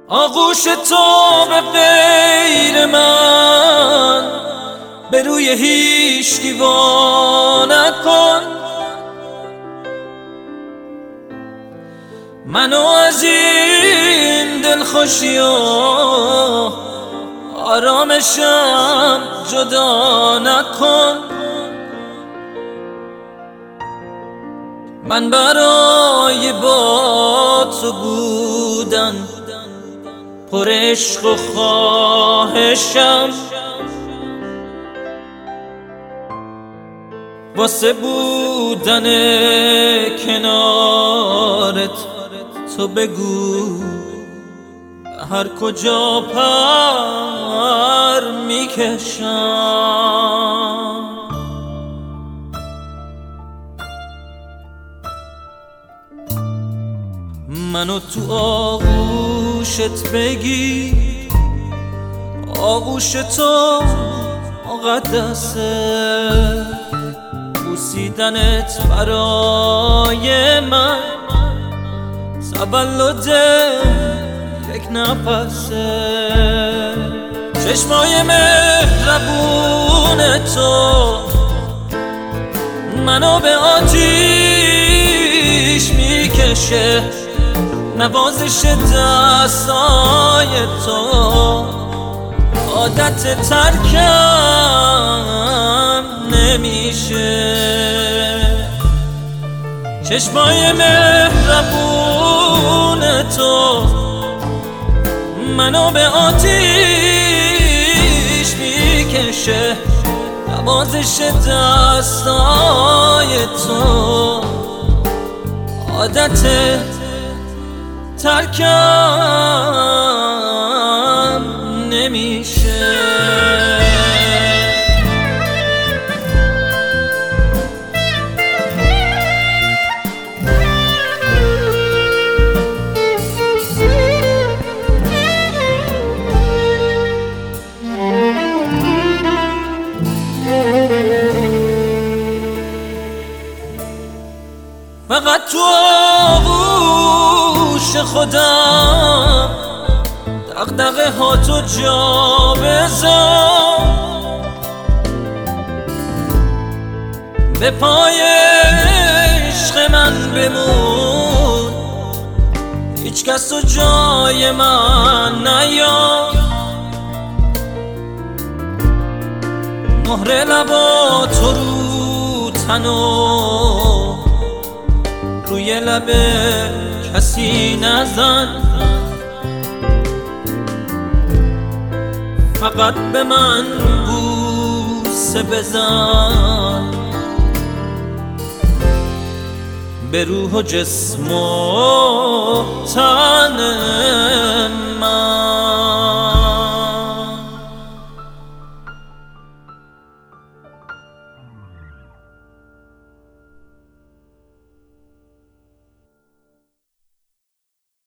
آغوش تو به غیر من به روی هیچکی وا نکن. منو از این دلخوشی و آرامشم جدا نکن. من برای با تو بودن پر عشق و خواهشم، واسه بودن کنارت تو بگو هر کجا پر میکشم. منو تو آغوشت بگیر، آغوش تو مقدسه، بوسیدنت برای من تولد یک نفسه. چشمای مهربون تو منو به آتیش میکشه، نوازش دستای تو عادت ترکم نمیشه. چشمای مهربون تو منو به آتیش میکشه، نوازش دستای تو عادت ترکم نمیشه. فقط تو آغوش خودم دغدغه ها تو جا بذار، به پای عشق من بمون، هیچ کس تو جای من نیار. مهر لباتو رو تنو روی لب کسی نزن، فقط به من بوسه بزن، به روح و جسم و تن